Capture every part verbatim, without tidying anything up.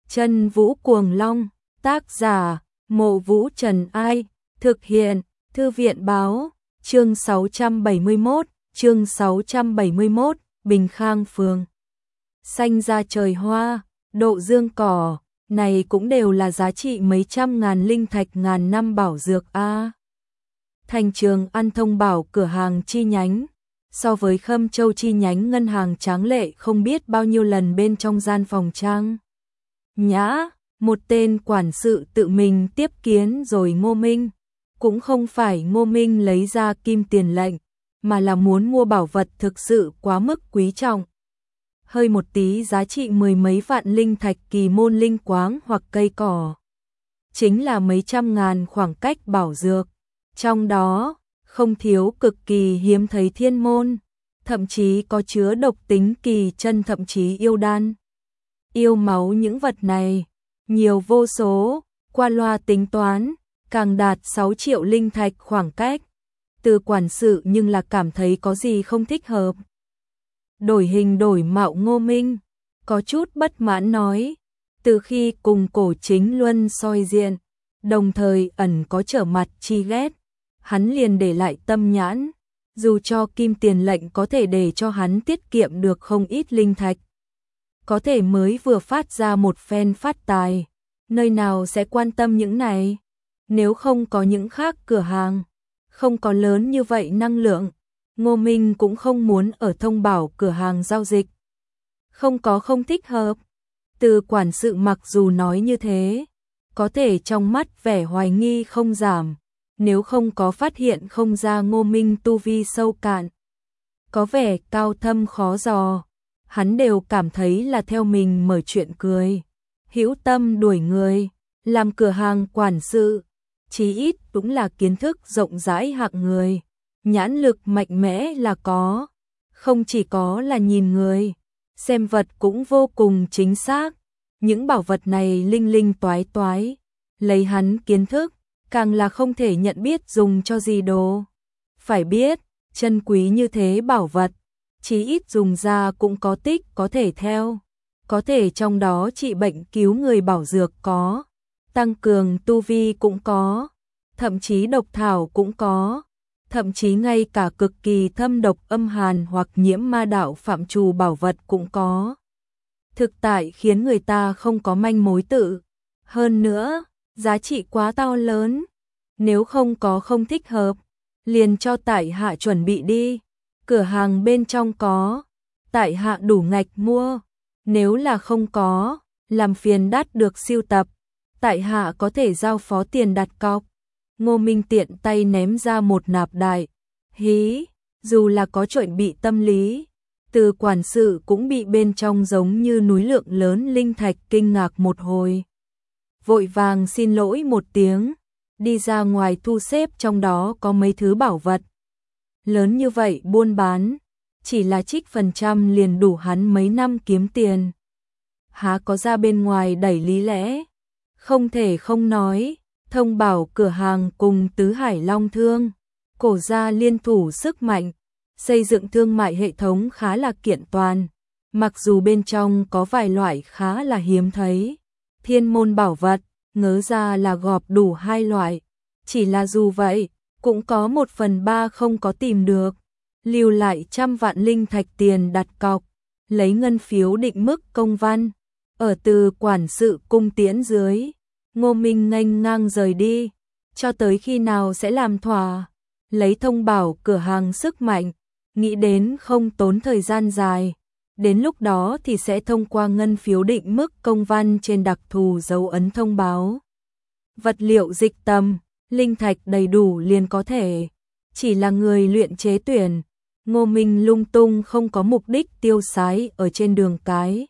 Chân Vũ Cuồng Long, tác giả, Mộ Vũ Trần Ai, thực hiện, Thư viện Báo, chương sáu trăm bảy mươi mốt, chương sáu trăm bảy mươi mốt, Bình Khang Phường. Xanh ra trời hoa, độ dương cỏ, này cũng đều là giá trị mấy trăm ngàn linh thạch ngàn năm bảo dược a. Thành Trường An thông bảo cửa hàng chi nhánh, so với Khâm Châu chi nhánh ngân hàng tráng lệ không biết bao nhiêu lần bên trong gian phòng trang. Nhã, một tên quản sự tự mình tiếp kiến rồi Ngô Minh, cũng không phải Ngô Minh lấy ra kim tiền lệnh, mà là muốn mua bảo vật thực sự quá mức quý trọng. Hơi một tí giá trị mười mấy vạn linh thạch kỳ môn linh quáng hoặc cây cỏ. Chính là mấy trăm ngàn khoảng cách bảo dược. Trong đó, không thiếu cực kỳ hiếm thấy thiên môn, thậm chí có chứa độc tính kỳ chân thậm chí yêu đan. Yêu máu những vật này, nhiều vô số, qua loa tính toán, càng đạt sáu triệu linh thạch khoảng cách. Từ quản sự nhưng là cảm thấy có gì không thích hợp. Đổi hình đổi mạo Ngô Minh, có chút bất mãn nói, từ khi cùng Cổ Chính Luân soi diện, đồng thời ẩn có trở mặt chi ghét, hắn liền để lại tâm nhãn, dù cho kim tiền lệnh có thể để cho hắn tiết kiệm được không ít linh thạch. Có thể mới vừa phát ra một phen phát tài, nơi nào sẽ quan tâm những này, nếu không có những khác cửa hàng, không có lớn như vậy năng lượng, Ngô Minh cũng không muốn ở thông bảo cửa hàng giao dịch. Không có không thích hợp, từ quản sự mặc dù nói như thế, có thể trong mắt vẻ hoài nghi không giảm, nếu không có phát hiện không ra Ngô Minh tu vi sâu cạn, có vẻ cao thâm khó dò, hắn đều cảm thấy là theo mình mở chuyện cười, hữu tâm đuổi người, làm cửa hàng quản sự, chí ít cũng là kiến thức rộng rãi hạng người, nhãn lực mạnh mẽ là có, không chỉ có là nhìn người, xem vật cũng vô cùng chính xác, những bảo vật này linh linh toái toái, lấy hắn kiến thức, càng là không thể nhận biết dùng cho gì đồ. Phải biết, chân quý như thế bảo vật, chí ít dùng ra cũng có tích có thể theo, có thể trong đó trị bệnh cứu người bảo dược có, tăng cường tu vi cũng có, thậm chí độc thảo cũng có, thậm chí ngay cả cực kỳ thâm độc âm hàn hoặc nhiễm ma đạo phạm trù bảo vật cũng có. Thực tại khiến người ta không có manh mối tự. Hơn nữa, giá trị quá to lớn, nếu không có không thích hợp, liền cho tại hạ chuẩn bị đi, cửa hàng bên trong có, tại hạ đủ ngạch mua, nếu là không có, làm phiền đắt được siêu tập, tại hạ có thể giao phó tiền đặt cọc. Ngô Minh tiện tay ném ra một nạp đại, hí, dù là có chuẩn bị tâm lý, từ quản sự cũng bị bên trong giống như núi lượng lớn linh thạch kinh ngạc một hồi. Vội vàng xin lỗi một tiếng, đi ra ngoài thu xếp trong đó có mấy thứ bảo vật. Lớn như vậy buôn bán, chỉ là trích phần trăm liền đủ hắn mấy năm kiếm tiền. Há có ra bên ngoài đẩy lý lẽ, không thể không nói, thông bảo cửa hàng cùng Tứ Hải Long Thương, Cổ gia liên thủ sức mạnh, xây dựng thương mại hệ thống khá là kiện toàn, mặc dù bên trong có vài loại khá là hiếm thấy. Thiên môn bảo vật, ngớ ra là gọp đủ hai loại, chỉ là dù vậy, cũng có một phần ba không có tìm được, lưu lại trăm vạn linh thạch tiền đặt cọc, lấy ngân phiếu định mức công văn, ở từ quản sự cung tiễn dưới, Ngô Minh nghênh ngang rời đi, cho tới khi nào sẽ làm thỏa, lấy thông bảo cửa hàng sức mạnh, nghĩ đến không tốn thời gian dài. Đến lúc đó thì sẽ thông qua ngân phiếu định mức công văn trên đặc thù dấu ấn thông báo. Vật liệu dịch tầm, linh thạch đầy đủ liền có thể. Chỉ là người luyện chế tuyển, Ngô Minh lung tung không có mục đích tiêu sái ở trên đường cái.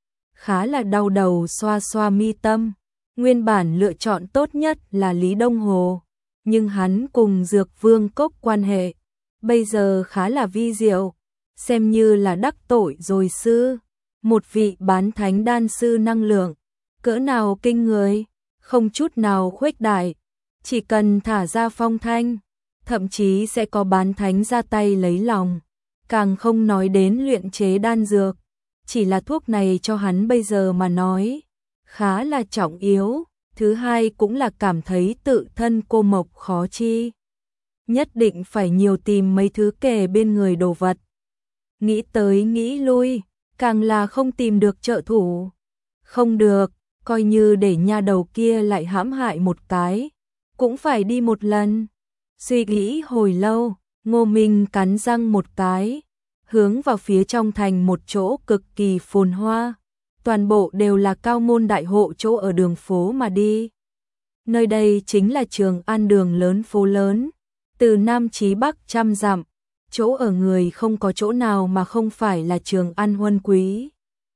Khá là đau đầu xoa xoa mi tâm. Nguyên bản lựa chọn tốt nhất là Lý Đông Hồ, nhưng hắn cùng Dược Vương Cốc quan hệ, bây giờ khá là vi diệu. Xem như là đắc tội rồi sư, một vị bán thánh đan sư năng lượng, cỡ nào kinh người, không chút nào khuếch đại, chỉ cần thả ra phong thanh, thậm chí sẽ có bán thánh ra tay lấy lòng, càng không nói đến luyện chế đan dược, chỉ là thuốc này cho hắn bây giờ mà nói, khá là trọng yếu, thứ hai cũng là cảm thấy tự thân cô mộc khó chi. Nhất định phải nhiều tìm mấy thứ kề bên người đồ vật. Nghĩ tới nghĩ lui, càng là không tìm được trợ thủ. Không được, coi như để nha đầu kia lại hãm hại một cái, cũng phải đi một lần. Suy nghĩ hồi lâu, Ngô Minh cắn răng một cái, hướng vào phía trong thành một chỗ cực kỳ phồn hoa. Toàn bộ đều là cao môn đại hộ chỗ ở đường phố mà đi. Nơi đây chính là Trường An đường lớn phố lớn, từ Nam chí Bắc trăm dặm, chỗ ở người không có chỗ nào mà không phải là Trường An huân quý.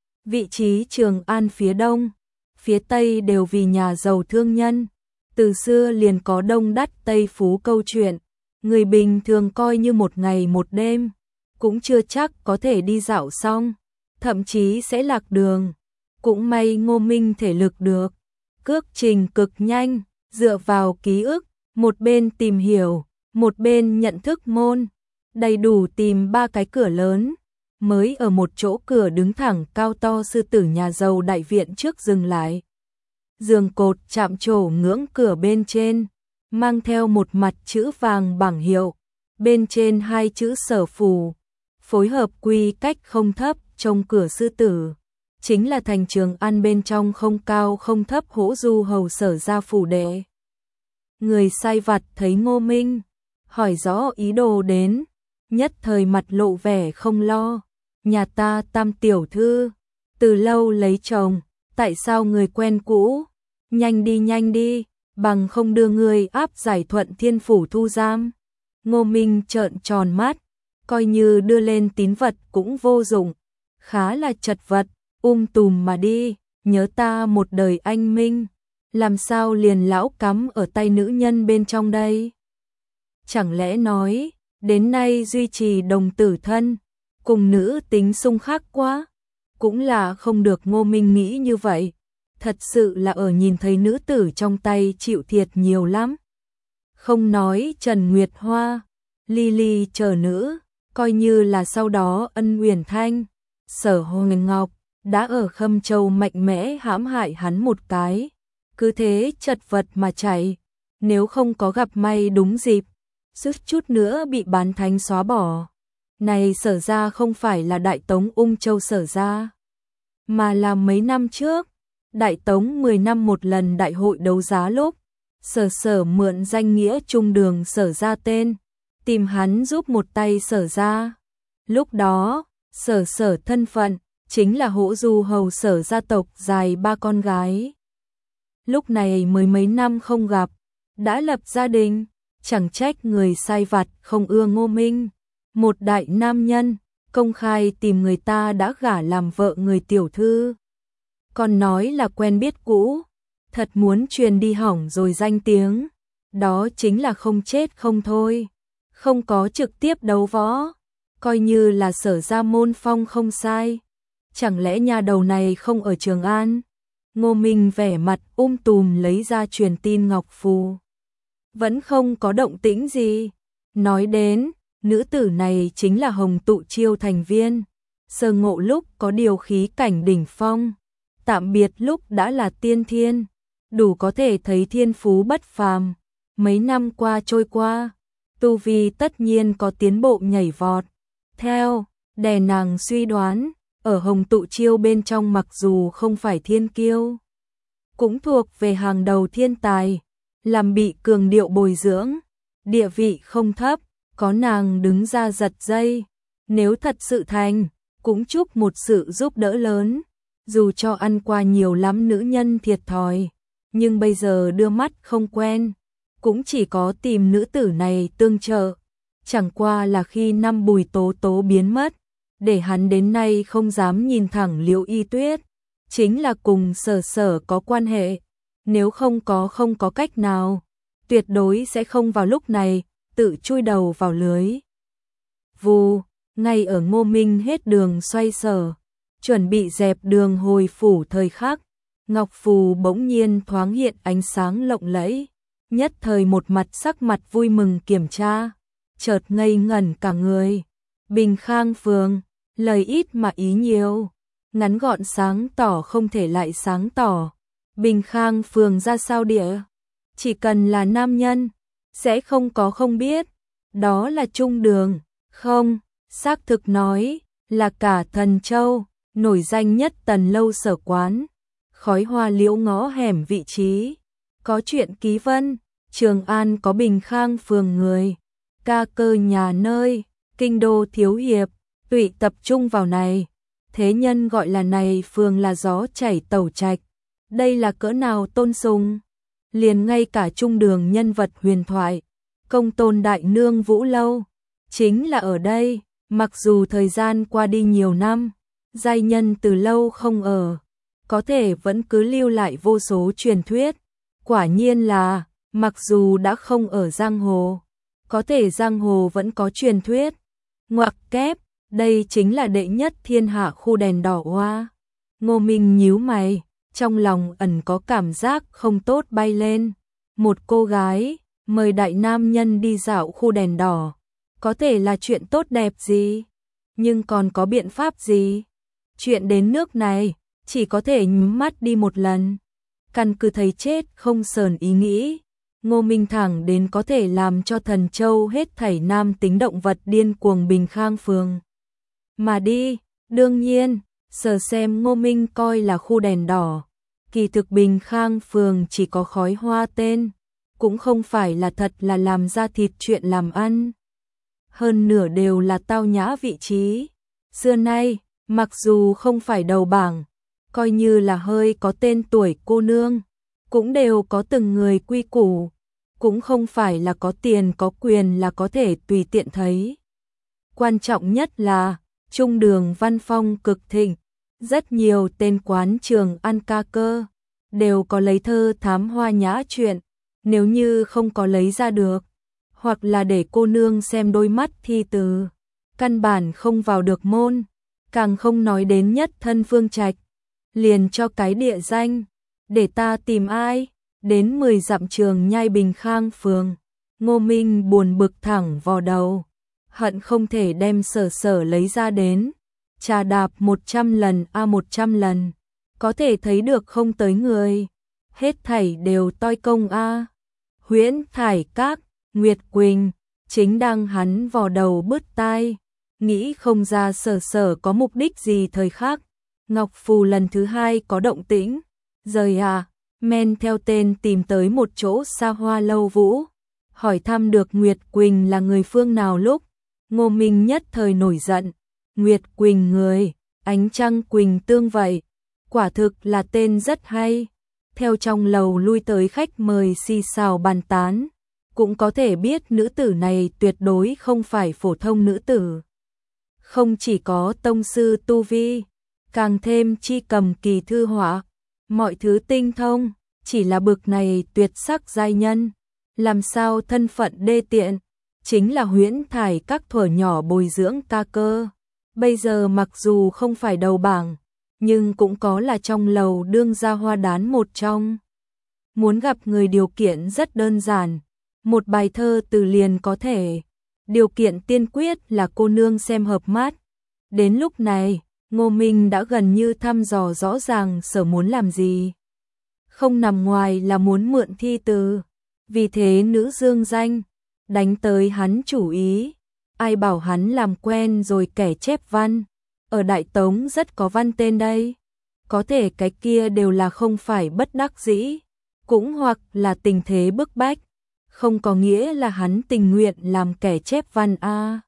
Vị trí Trường An phía đông, phía tây đều vì nhà giàu thương nhân, từ xưa liền có đông đắt tây phú câu chuyện, người bình thường coi như một ngày một đêm, cũng chưa chắc có thể đi dạo xong, thậm chí sẽ lạc đường. Cũng may Ngô Minh thể lực được, cước trình cực nhanh, dựa vào ký ức, một bên tìm hiểu, một bên nhận thức môn, đầy đủ tìm ba cái cửa lớn, mới ở một chỗ cửa đứng thẳng cao to sư tử nhà giàu đại viện trước dừng lại. Giường cột chạm trổ ngưỡng cửa bên trên, mang theo một mặt chữ vàng bảng hiệu, bên trên hai chữ Sở Phủ, phối hợp quy cách không thấp trong cửa sư tử. Chính là thành Trường An bên trong không cao không thấp hỗ du hầu Sở gia phủ đệ. Người sai vặt thấy Ngô Minh, hỏi rõ ý đồ đến, nhất thời mặt lộ vẻ không lo. Nhà ta Tam tiểu thư, từ lâu lấy chồng, tại sao người quen cũ? Nhanh đi nhanh đi, bằng không đưa người áp giải Thuận Thiên phủ thu giam. Ngô Minh trợn tròn mắt, coi như đưa lên tín vật cũng vô dụng, khá là chật vật, um tùm mà đi, nhớ ta một đời anh minh, làm sao liền lão cắm ở tay nữ nhân bên trong đây? Chẳng lẽ nói, đến nay duy trì đồng tử thân, cùng nữ tính xung khắc quá? Cũng là không được. Ngô Minh nghĩ như vậy, thật sự là ở nhìn thấy nữ tử trong tay chịu thiệt nhiều lắm. Không nói Trần Nguyệt Hoa, Ly Ly chờ nữ, coi như là sau đó Ân Uyển Thanh, Sở Hồng Ngọc, đã ở Khâm Châu mạnh mẽ hãm hại hắn một cái, cứ thế chật vật mà chạy, nếu không có gặp may đúng dịp, suýt chút nữa bị bán thánh xóa bỏ. Này Sở gia không phải là Đại Tống Ung Châu Sở gia, mà là mấy năm trước, Đại Tống mười năm một lần đại hội đấu giá lúc, Sở Sở mượn danh nghĩa Trung Đường Sở gia tên, tìm hắn giúp một tay Sở gia. Lúc đó, Sở Sở thân phận chính là hỗ du hầu Sở gia tộc dài ba con gái. Lúc này mới mấy năm không gặp, đã lập gia đình, chẳng trách người sai vặt không ưa Ngô Minh. Một đại nam nhân, công khai tìm người ta đã gả làm vợ người tiểu thư. Còn nói là quen biết cũ, thật muốn truyền đi hỏng rồi danh tiếng. Đó chính là không chết không thôi, không có trực tiếp đấu võ, coi như là Sở gia môn phong không sai. Chẳng lẽ nhà đầu này không ở Trường An? Ngô Minh vẻ mặt um tùm lấy ra truyền tin ngọc phù. Vẫn không có động tĩnh gì. Nói đến, nữ tử này chính là Hồng Tụ Chiêu thành viên. Sơ ngộ lúc có điều khí cảnh đỉnh phong, tạm biệt lúc đã là tiên thiên, đủ có thể thấy thiên phú bất phàm. Mấy năm qua trôi qua, tu vi tất nhiên có tiến bộ nhảy vọt. Theo, đè nàng suy đoán, ở Hồng Tụ Chiêu bên trong mặc dù không phải thiên kiêu, cũng thuộc về hàng đầu thiên tài, làm bị cường điệu bồi dưỡng, địa vị không thấp, có nàng đứng ra giật dây. Nếu thật sự thành, cũng chúc một sự giúp đỡ lớn, dù cho ăn qua nhiều lắm nữ nhân thiệt thòi, nhưng bây giờ đưa mắt không quen, cũng chỉ có tìm nữ tử này tương trợ. Chẳng qua là khi năm Bùi Tố Tố biến mất, để hắn đến nay không dám nhìn thẳng Liễu Y Tuyết, chính là cùng Sở Sở có quan hệ, nếu không có không có cách nào, tuyệt đối sẽ không vào lúc này tự chui đầu vào lưới. Vù, ngay ở Ngô Minh hết đường xoay sở, chuẩn bị dẹp đường hồi phủ thời khắc, ngọc phù bỗng nhiên thoáng hiện ánh sáng lộng lẫy, nhất thời một mặt sắc mặt vui mừng kiểm tra, chợt ngây ngẩn cả người. Bình Khang Phường, lời ít mà ý nhiều, ngắn gọn sáng tỏ không thể lại sáng tỏ, Bình Khang Phường ra sao địa? Chỉ cần là nam nhân, sẽ không có không biết. Đó là Trung Đường, không, xác thực nói, là cả Thần Châu, nổi danh nhất Tần Lâu Sở Quán. Khói hoa liễu ngõ hẻm vị trí. Có chuyện ký vân, Trường An có Bình Khang Phường người. Ca cơ nhà nơi, kinh đô thiếu hiệp, tụy tập trung vào này. Thế nhân gọi là này phường là gió chảy tẩu trạch. Đây là cỡ nào tôn sùng. Liền ngay cả Trung Đường nhân vật huyền thoại, Công Tôn Đại Nương Vũ Lâu, chính là ở đây. Mặc dù thời gian qua đi nhiều năm, giai nhân từ lâu không ở, có thể vẫn cứ lưu lại vô số truyền thuyết. Quả nhiên là, mặc dù đã không ở giang hồ, có thể giang hồ vẫn có truyền thuyết. Ngoặc kép, đây chính là đệ nhất thiên hạ khu đèn đỏ hoa. Ngô Minh nhíu mày, trong lòng ẩn có cảm giác không tốt bay lên. Một cô gái, mời đại nam nhân đi dạo khu đèn đỏ, có thể là chuyện tốt đẹp gì, nhưng còn có biện pháp gì? Chuyện đến nước này, chỉ có thể nhắm mắt đi một lần. Căn cứ thấy chết không sờn ý nghĩ, Ngô Minh thẳng đến có thể làm cho Thần Châu hết thảy nam tính động vật điên cuồng Bình Khang Phường mà đi. Đương nhiên, sờ xem Ngô Minh coi là khu đèn đỏ, kỳ thực Bình Khang Phường chỉ có khói hoa tên, cũng không phải là thật là làm ra thịt chuyện làm ăn. Hơn nửa đều là tao nhã vị trí. Xưa nay, mặc dù không phải đầu bảng, coi như là hơi có tên tuổi cô nương, cũng đều có từng người quy củ, cũng không phải là có tiền có quyền là có thể tùy tiện thấy. Quan trọng nhất là, Trung Đường văn phong cực thịnh, rất nhiều tên quán trường ăn ca cơ, đều có lấy thơ thám hoa nhã chuyện, nếu như không có lấy ra được, hoặc là để cô nương xem đôi mắt thi từ, căn bản không vào được môn, càng không nói đến nhất thân Phương Trạch, liền cho cái địa danh, để ta tìm ai, đến mười dặm Trường Nhai Bình Khang Phường. Ngô Minh buồn bực thẳng vào đầu, hận không thể đem Sở Sở lấy ra đến, trà đạp một trăm lần a một trăm lần, có thể thấy được không tới người, hết thảy đều toi công a. Huyễn Thải Các, Nguyệt Quỳnh, chính đang hắn vò đầu bứt tai, nghĩ không ra Sở Sở có mục đích gì thời khắc. Ngọc Phù lần thứ hai có động tĩnh, rời à, men theo tên tìm tới một chỗ xa hoa lâu vũ, hỏi thăm được Nguyệt Quỳnh là người phương nào lúc, Ngô Minh nhất thời nổi giận, Nguyệt Quỳnh người, ánh trăng Quỳnh tương vậy, quả thực là tên rất hay. Theo trong lầu lui tới khách mời xì xào bàn tán, cũng có thể biết nữ tử này tuyệt đối không phải phổ thông nữ tử. Không chỉ có tông sư tu vi, càng thêm chi cầm kỳ thư họa, mọi thứ tinh thông, chỉ là bực này tuyệt sắc giai nhân, làm sao thân phận đê tiện, chính là Huyễn Thải Các thuở nhỏ bồi dưỡng ca cơ, bây giờ mặc dù không phải đầu bảng, nhưng cũng có là trong lầu đương gia hoa đán một trong. Muốn gặp người điều kiện rất đơn giản, một bài thơ từ liền có thể, điều kiện tiên quyết là cô nương xem hợp mắt. Đến lúc này, Ngô Minh đã gần như thăm dò rõ ràng Sở muốn làm gì. Không nằm ngoài là muốn mượn thi từ, vì thế nữ dương danh, đánh tới hắn chủ ý, ai bảo hắn làm quen rồi kẻ chép văn. Ở Đại Tống rất có văn tên đây, có thể cái kia đều là không phải bất đắc dĩ, cũng hoặc là tình thế bức bách, không có nghĩa là hắn tình nguyện làm kẻ chép văn a.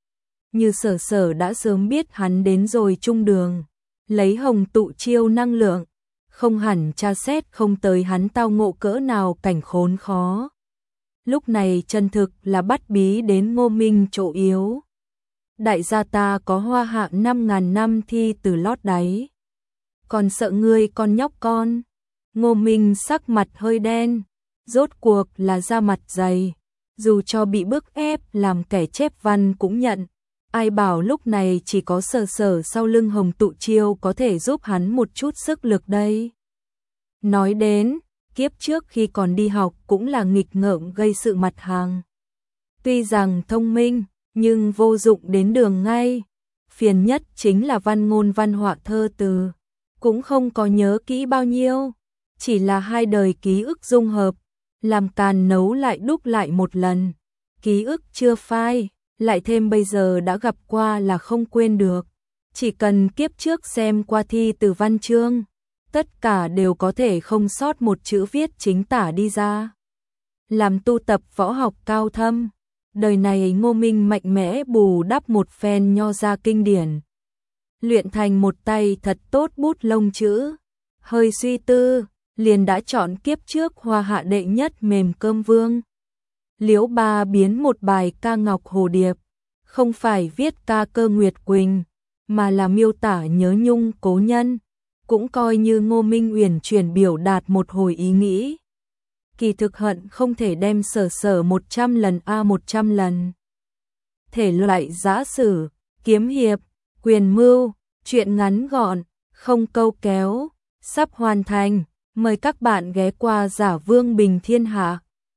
Như Sở Sở đã sớm biết hắn đến rồi Trung Đường, lấy hồng tụ chiêu năng lượng, không hẳn tra xét không tới hắn tao ngộ cỡ nào cảnh khốn khó. Lúc này chân thực là bắt bí đến Ngô Minh chỗ yếu. Đại gia ta có hoa hạ năm ngàn năm thi từ lót đáy, còn sợ ngươi con nhóc con. Ngô Minh sắc mặt hơi đen, rốt cuộc là da mặt dày, dù cho bị bức ép làm kẻ chép văn cũng nhận, ai bảo lúc này chỉ có Sở Sở sau lưng hồng tụ chiêu có thể giúp hắn một chút sức lực đây. Nói đến, kiếp trước khi còn đi học cũng là nghịch ngợm gây sự mặt hàng. Tuy rằng thông minh, nhưng vô dụng đến đường ngay. Phiền nhất chính là văn ngôn văn họa thơ từ, cũng không có nhớ kỹ bao nhiêu. chỉ là hai đời ký ức dung hợp, làm Càn nấu lại đúc lại một lần. Ký ức chưa phai, lại thêm bây giờ đã gặp qua là không quên được. Chỉ cần kiếp trước xem qua thi từ văn chương, tất cả đều có thể không sót một chữ viết chính tả đi ra. Làm tu tập võ học cao thâm, đời này Ngô Minh mạnh mẽ bù đắp một phen nho gia kinh điển. Luyện thành một tay thật tốt bút lông chữ, hơi suy tư, liền đã chọn kiếp trước hoa hạ đệ nhất mềm cơm vương. Liễu Ba biến một bài ca ngọc hồ điệp, không phải viết ca cơ Nguyệt Quỳnh, mà là miêu tả nhớ nhung cố nhân, cũng coi như Ngô Minh uyển chuyển biểu đạt một hồi ý nghĩ. Kỳ thực hận không thể đem sở sở một trăm lần a một trăm lần. Thể loại giã sử, kiếm hiệp, quyền mưu, truyện ngắn gọn, không câu kéo, sắp hoàn thành. Mời các bạn ghé qua Giả Vương Bình Thiên Hạ.